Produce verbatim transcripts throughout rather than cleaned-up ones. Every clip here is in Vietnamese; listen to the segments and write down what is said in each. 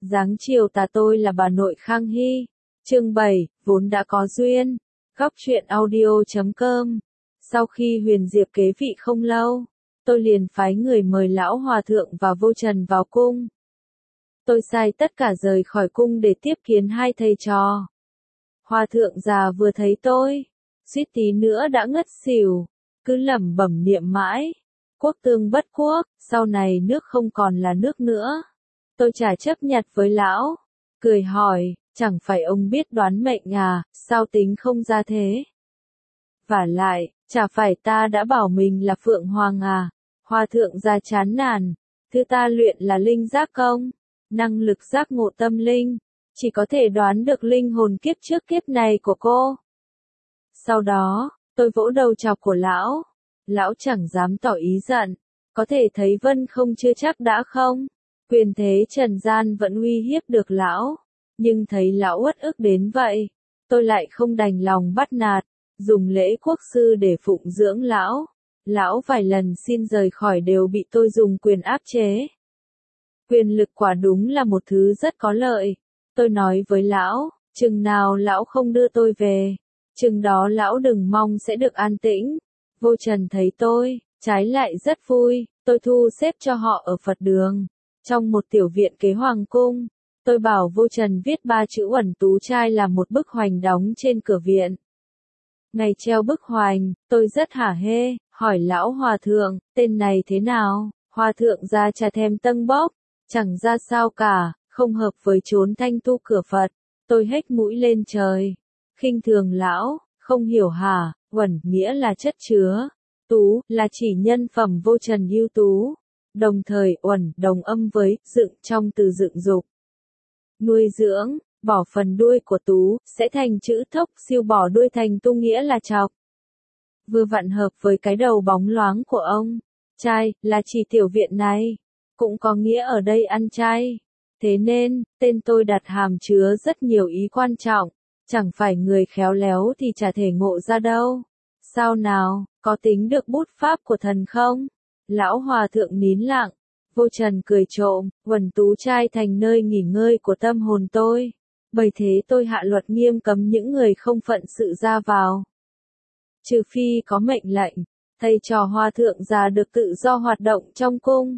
Giáng chiều tà tôi là bà nội Khang Hy. Chương bảy, vốn đã có duyên. Góc truyện audio chấm com. Sau khi Huyền Diệp kế vị không lâu, tôi liền phái người mời lão hòa thượng và Vô Trần vào cung. Tôi sai tất cả rời khỏi cung để tiếp kiến hai thầy trò. Hòa thượng già vừa thấy tôi, suýt tí nữa đã ngất xỉu, cứ lẩm bẩm niệm mãi. Quốc tương bất quốc, sau này nước không còn là nước nữa. Tôi chả chấp nhặt với lão, cười hỏi, chẳng phải ông biết đoán mệnh à, sao tính không ra thế? Vả lại, chả phải ta đã bảo mình là Phượng Hoàng à? Hòa thượng già chán nản, thứ ta luyện là linh giác công, năng lực giác ngộ tâm linh, chỉ có thể đoán được linh hồn kiếp trước kiếp này của cô. Sau đó, tôi vỗ đầu chọc của lão, lão chẳng dám tỏ ý giận, có thể thấy Vân không chưa chắc đã không. Quyền thế trần gian vẫn uy hiếp được lão, nhưng thấy lão uất ức đến vậy, tôi lại không đành lòng bắt nạt, dùng lễ quốc sư để phụng dưỡng lão. Lão vài lần xin rời khỏi đều bị tôi dùng quyền áp chế. Quyền lực quả đúng là một thứ rất có lợi. Tôi nói với lão, chừng nào lão không đưa tôi về, chừng đó lão đừng mong sẽ được an tĩnh. Vô Trần thấy tôi, trái lại rất vui, tôi thu xếp cho họ ở Phật đường. Trong một tiểu viện kế hoàng cung, tôi bảo Vô Trần viết ba chữ Uẩn Tú Trai làm một bức hoành đóng trên cửa viện. Ngày treo bức hoành, tôi rất hả hê, hỏi lão hòa thượng, tên này thế nào? Hòa thượng ra trà thèm tâng bốc, chẳng ra sao cả, không hợp với chốn thanh tu cửa Phật. Tôi hếch mũi lên trời, khinh thường lão, không hiểu hả? Uẩn nghĩa là chất chứa, Tú là chỉ nhân phẩm Vô Trần ưu tú. Đồng thời Uẩn đồng âm với dựng trong từ dựng dục. Nuôi dưỡng, bỏ phần đuôi của Tú, sẽ thành chữ Thốc, siêu bỏ đuôi thành Tu nghĩa là chọc. Vừa vặn hợp với cái đầu bóng loáng của ông. Trai, là chỉ tiểu viện này, cũng có nghĩa ở đây ăn chay. Thế nên, tên tôi đặt hàm chứa rất nhiều ý quan trọng, chẳng phải người khéo léo thì chả thể ngộ ra đâu. Sao nào, có tính được bút pháp của thần không? Lão hòa thượng nín lặng, Vô Trần cười trộm, Uẩn Tú Trai thành nơi nghỉ ngơi của tâm hồn tôi. Bởi thế tôi hạ luật nghiêm cấm những người không phận sự ra vào. Trừ phi có mệnh lệnh, thầy trò hòa thượng già được tự do hoạt động trong cung.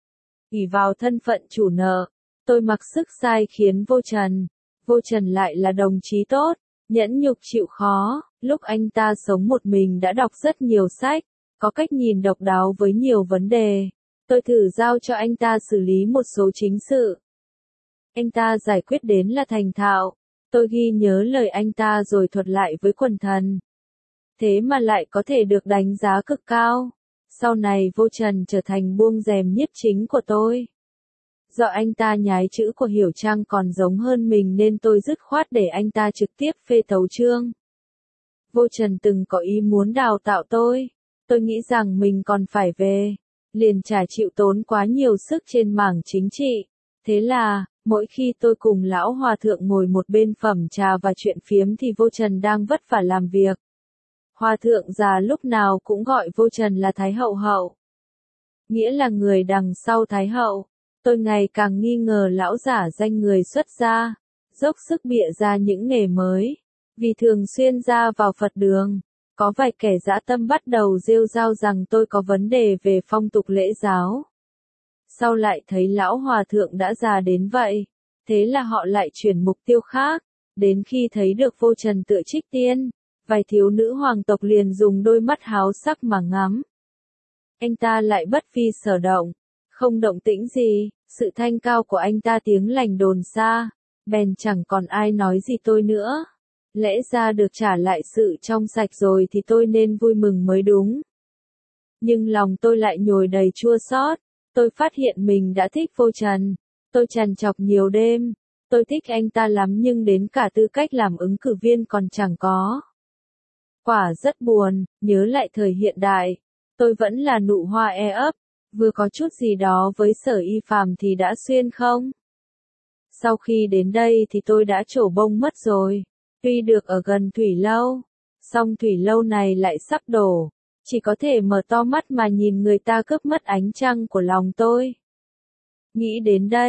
ỷ vào thân phận chủ nợ, tôi mặc sức sai khiến Vô Trần. Vô Trần lại là đồng chí tốt, nhẫn nhục chịu khó, lúc anh ta sống một mình đã đọc rất nhiều sách. Có cách nhìn độc đáo với nhiều vấn đề. Tôi thử giao cho anh ta xử lý một số chính sự. Anh ta giải quyết đến là thành thạo. Tôi ghi nhớ lời anh ta rồi thuật lại với quần thần. Thế mà lại có thể được đánh giá cực cao. Sau này Vô Trần trở thành buông rèm nhiếp chính của tôi. Do anh ta nhái chữ của Hiểu Trang còn giống hơn mình nên tôi dứt khoát để anh ta trực tiếp phê tấu chương. Vô Trần từng có ý muốn đào tạo tôi. Tôi nghĩ rằng mình còn phải về, liền chả chịu tốn quá nhiều sức trên mảng chính trị. Thế là, mỗi khi tôi cùng lão hòa thượng ngồi một bên phẩm trà và chuyện phiếm thì Vô Trần đang vất vả làm việc. Hòa thượng già lúc nào cũng gọi Vô Trần là Thái Hậu Hậu. Nghĩa là người đằng sau Thái Hậu. Tôi ngày càng nghi ngờ lão giả danh người xuất gia, dốc sức bịa ra những nghề mới. Vì thường xuyên ra vào Phật đường. Có vài kẻ dã tâm bắt đầu rêu rao rằng tôi có vấn đề về phong tục lễ giáo. Sau lại thấy lão hòa thượng đã già đến vậy, thế là họ lại chuyển mục tiêu khác. Đến khi thấy được Vô Trần tựa trích tiên, vài thiếu nữ hoàng tộc liền dùng đôi mắt háo sắc mà ngắm. Anh ta lại bất phi sở động, không động tĩnh gì, sự thanh cao của anh ta tiếng lành đồn xa, bèn chẳng còn ai nói gì tôi nữa. Lẽ ra được trả lại sự trong sạch rồi thì tôi nên vui mừng mới đúng. Nhưng lòng tôi lại nhồi đầy chua xót. Tôi phát hiện mình đã thích Vô Trần. Tôi trằn trọc nhiều đêm. Tôi thích anh ta lắm nhưng đến cả tư cách làm ứng cử viên còn chẳng có. Quả rất buồn, nhớ lại thời hiện đại. Tôi vẫn là nụ hoa e ấp. Vừa có chút gì đó với Sở Y Phàm thì đã xuyên không? Sau khi đến đây thì tôi đã trổ bông mất rồi. Tuy được ở gần thủy lâu, song thủy lâu này lại sắp đổ, chỉ có thể mở to mắt mà nhìn người ta cướp mất ánh trăng của lòng tôi. Nghĩ đến đây,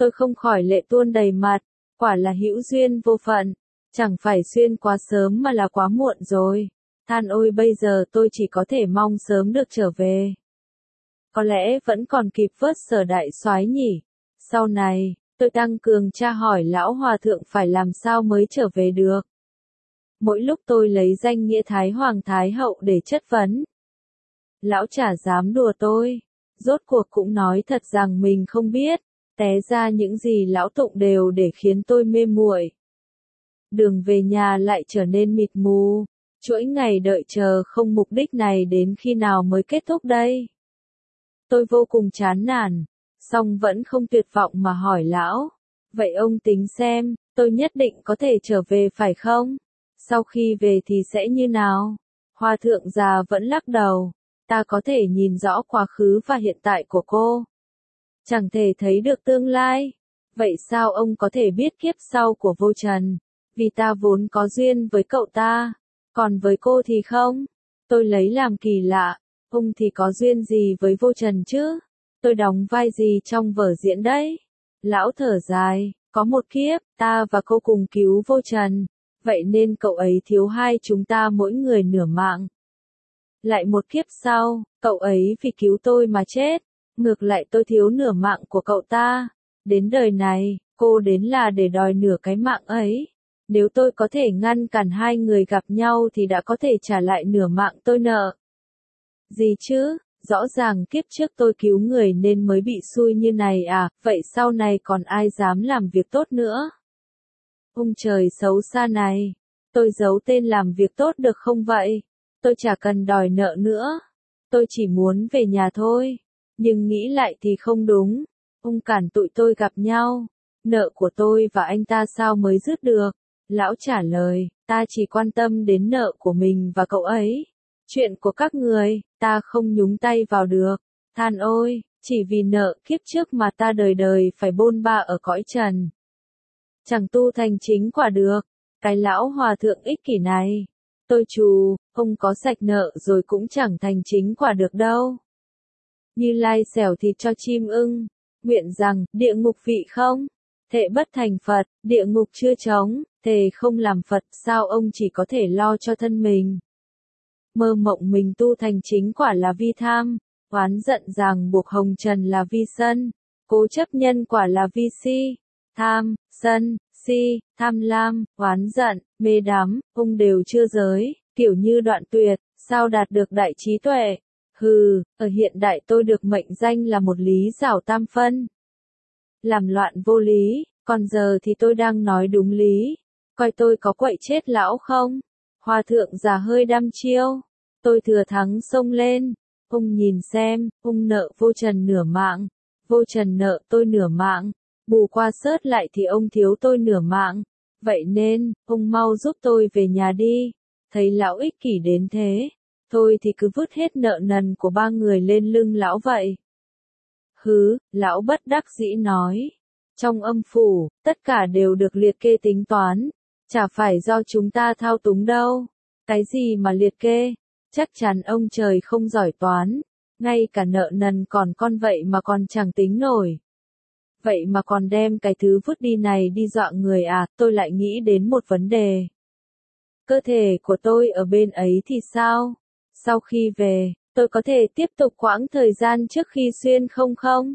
Tôi không khỏi lệ tuôn đầy mặt, quả là hữu duyên vô phận, chẳng phải xuyên quá sớm mà là quá muộn rồi. Than ôi bây giờ tôi chỉ có thể mong sớm được trở về. Có lẽ vẫn còn kịp vớt Sở đại soái nhỉ. Sau này, tôi tăng cường tra hỏi lão hòa thượng phải làm sao mới trở về được. Mỗi lúc tôi lấy danh nghĩa Thái Hoàng Thái Hậu để chất vấn. Lão chả dám đùa tôi, rốt cuộc cũng nói thật rằng mình không biết, té ra những gì lão tụng đều để khiến tôi mê muội. Đường về nhà lại trở nên mịt mù, chuỗi ngày đợi chờ không mục đích này đến khi nào mới kết thúc đây? Tôi vô cùng chán nản, song vẫn không tuyệt vọng mà hỏi lão, vậy ông tính xem, tôi nhất định có thể trở về phải không? Sau khi về thì sẽ như nào? Hòa thượng già vẫn lắc đầu, ta có thể nhìn rõ quá khứ và hiện tại của cô, chẳng thể thấy được tương lai. Vậy sao ông có thể biết kiếp sau của Vô Trần? Vì ta vốn có duyên với cậu ta, còn với cô thì không. Tôi lấy làm kỳ lạ, ông thì có duyên gì với Vô Trần chứ? Tôi đóng vai gì trong vở diễn đấy? Lão thở dài, có một kiếp, ta và cô cùng cứu Vô Trần, vậy nên cậu ấy thiếu hai chúng ta mỗi người nửa mạng. Lại một kiếp sau, cậu ấy vì cứu tôi mà chết, ngược lại tôi thiếu nửa mạng của cậu ta. Đến đời này, cô đến là để đòi nửa cái mạng ấy. Nếu tôi có thể ngăn cản hai người gặp nhau thì đã có thể trả lại nửa mạng tôi nợ. Gì chứ, rõ ràng kiếp trước tôi cứu người nên mới bị xui như này à, vậy sau này còn ai dám làm việc tốt nữa? Ông trời xấu xa này, tôi giấu tên làm việc tốt được không vậy? Tôi chả cần đòi nợ nữa, tôi chỉ muốn về nhà thôi, nhưng nghĩ lại thì không đúng, ông cản tụi tôi gặp nhau, nợ của tôi và anh ta sao mới dứt được? Lão trả lời, ta chỉ quan tâm đến nợ của mình và cậu ấy. Chuyện của các người, ta không nhúng tay vào được. Than ôi, chỉ vì nợ kiếp trước mà ta đời đời phải bôn ba ở cõi trần. Chẳng tu thành chính quả được. Cái lão hòa thượng ích kỷ này. Tôi chù, ông có sạch nợ rồi cũng chẳng thành chính quả được đâu. Như Lai xẻo thịt cho chim ưng. Nguyện rằng, địa ngục vị không? Thệ bất thành Phật, địa ngục chưa trống, thề không làm Phật, sao ông chỉ có thể lo cho thân mình? Mơ mộng mình tu thành chính quả là vi tham, oán giận ràng buộc hồng trần là vi sân, cố chấp nhân quả là vi si, tham, sân, si, tham lam, oán giận, mê đắm, ông đều chưa giới, kiểu như đoạn tuyệt, sao đạt được đại trí tuệ? Hừ, ở hiện đại tôi được mệnh danh là một lý giảo tam phân. Làm loạn vô lý, còn giờ thì tôi đang nói đúng lý. Coi tôi có quậy chết lão không? Hòa thượng già hơi đăm chiêu. Tôi thừa thắng xông lên. Ông nhìn xem, ông nợ Vô Trần nửa mạng. Vô Trần nợ tôi nửa mạng. Bù qua sớt lại thì ông thiếu tôi nửa mạng. Vậy nên, ông mau giúp tôi về nhà đi. Thấy lão ích kỷ đến thế. Thôi thì cứ vứt hết nợ nần của ba người lên lưng lão vậy. Hứ, lão bất đắc dĩ nói. Trong âm phủ, tất cả đều được liệt kê tính toán. Chả phải do chúng ta thao túng đâu. Cái gì mà liệt kê? Chắc chắn ông trời không giỏi toán. Ngay cả nợ nần còn con vậy mà còn chẳng tính nổi. Vậy mà còn đem cái thứ vứt đi này đi dọa người à, tôi lại nghĩ đến một vấn đề. Cơ thể của tôi ở bên ấy thì sao? Sau khi về, tôi có thể tiếp tục quãng thời gian trước khi xuyên không không?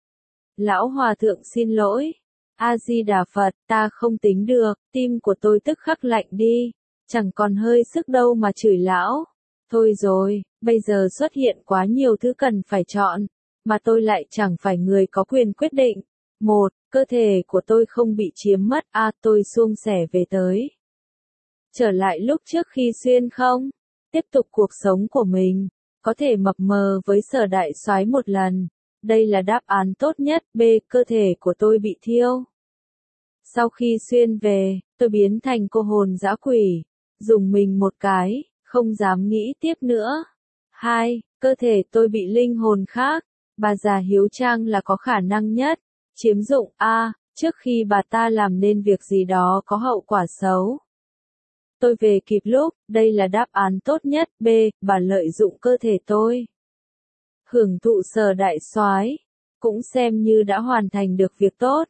Lão hòa thượng xin lỗi. A-di-đà Phật, ta không tính được, tim của tôi tức khắc lạnh đi. Chẳng còn hơi sức đâu mà chửi lão. Thôi rồi, bây giờ xuất hiện quá nhiều thứ cần phải chọn, mà tôi lại chẳng phải người có quyền quyết định. Một, cơ thể của tôi không bị chiếm mất, a à, tôi suông sẻ về tới. Trở lại lúc trước khi xuyên không? Tiếp tục cuộc sống của mình, có thể mập mờ với Sở đại soái một lần. Đây là đáp án tốt nhất. B. Cơ thể của tôi bị thiêu. Sau khi xuyên về, tôi biến thành cô hồn dã quỷ. Dùng mình một cái, không dám nghĩ tiếp nữa. Hai. Cơ thể tôi bị linh hồn khác. Bà già hiếu trang là có khả năng nhất. Chiếm dụng A. Trước khi bà ta làm nên việc gì đó có hậu quả xấu. Tôi về kịp lúc, đây là đáp án tốt nhất. B. Bà lợi dụng cơ thể tôi. Hưởng thụ Sở đại soái, cũng xem như đã hoàn thành được việc tốt.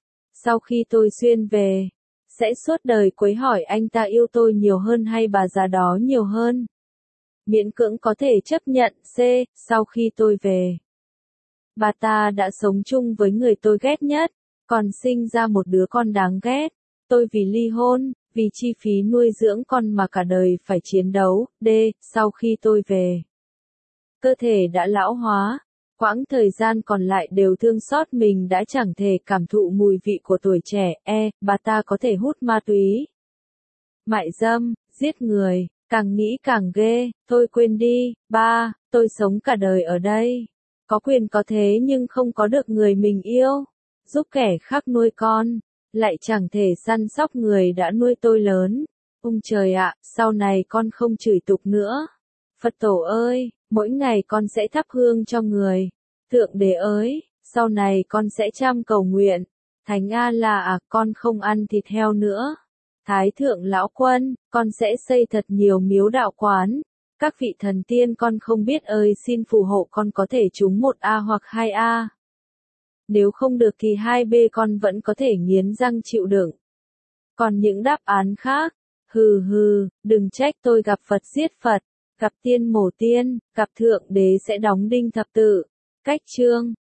sau khi tôi xuyên về, sẽ suốt đời quấy hỏi anh ta yêu tôi nhiều hơn hay bà già đó nhiều hơn. Miễn cưỡng có thể chấp nhận. C. Sau khi tôi về, bà ta đã sống chung với người tôi ghét nhất, còn sinh ra một đứa con đáng ghét. Tôi vì ly hôn, vì chi phí nuôi dưỡng con mà cả đời phải chiến đấu. D. Sau khi tôi về, cơ thể đã lão hóa, quãng thời gian còn lại đều thương xót mình đã chẳng thể cảm thụ mùi vị của tuổi trẻ. E. Bà ta có thể hút ma túy, mại dâm, giết người, càng nghĩ càng ghê, thôi quên đi. Ba. Tôi sống cả đời ở đây, có quyền có thế nhưng không có được người mình yêu, giúp kẻ khác nuôi con, lại chẳng thể săn sóc người đã nuôi tôi lớn. Ôi trời ạ, sau này con không chửi tục nữa. Phật tổ ơi, mỗi ngày con sẽ thắp hương cho người. Thượng đế ơi, sau này con sẽ chăm cầu nguyện. Thánh A La à, con không ăn thịt heo nữa. Thái thượng lão quân, con sẽ xây thật nhiều miếu đạo quán. Các vị thần tiên con không biết ơi xin phù hộ con có thể trúng một A hoặc hai A. Nếu không được thì hai B con vẫn có thể nghiến răng chịu đựng. Còn những đáp án khác, hừ hừ, đừng trách tôi gặp Phật giết Phật, gặp tiên mổ tiên, gặp Thượng Đế sẽ đóng đinh thập tự. Cách chương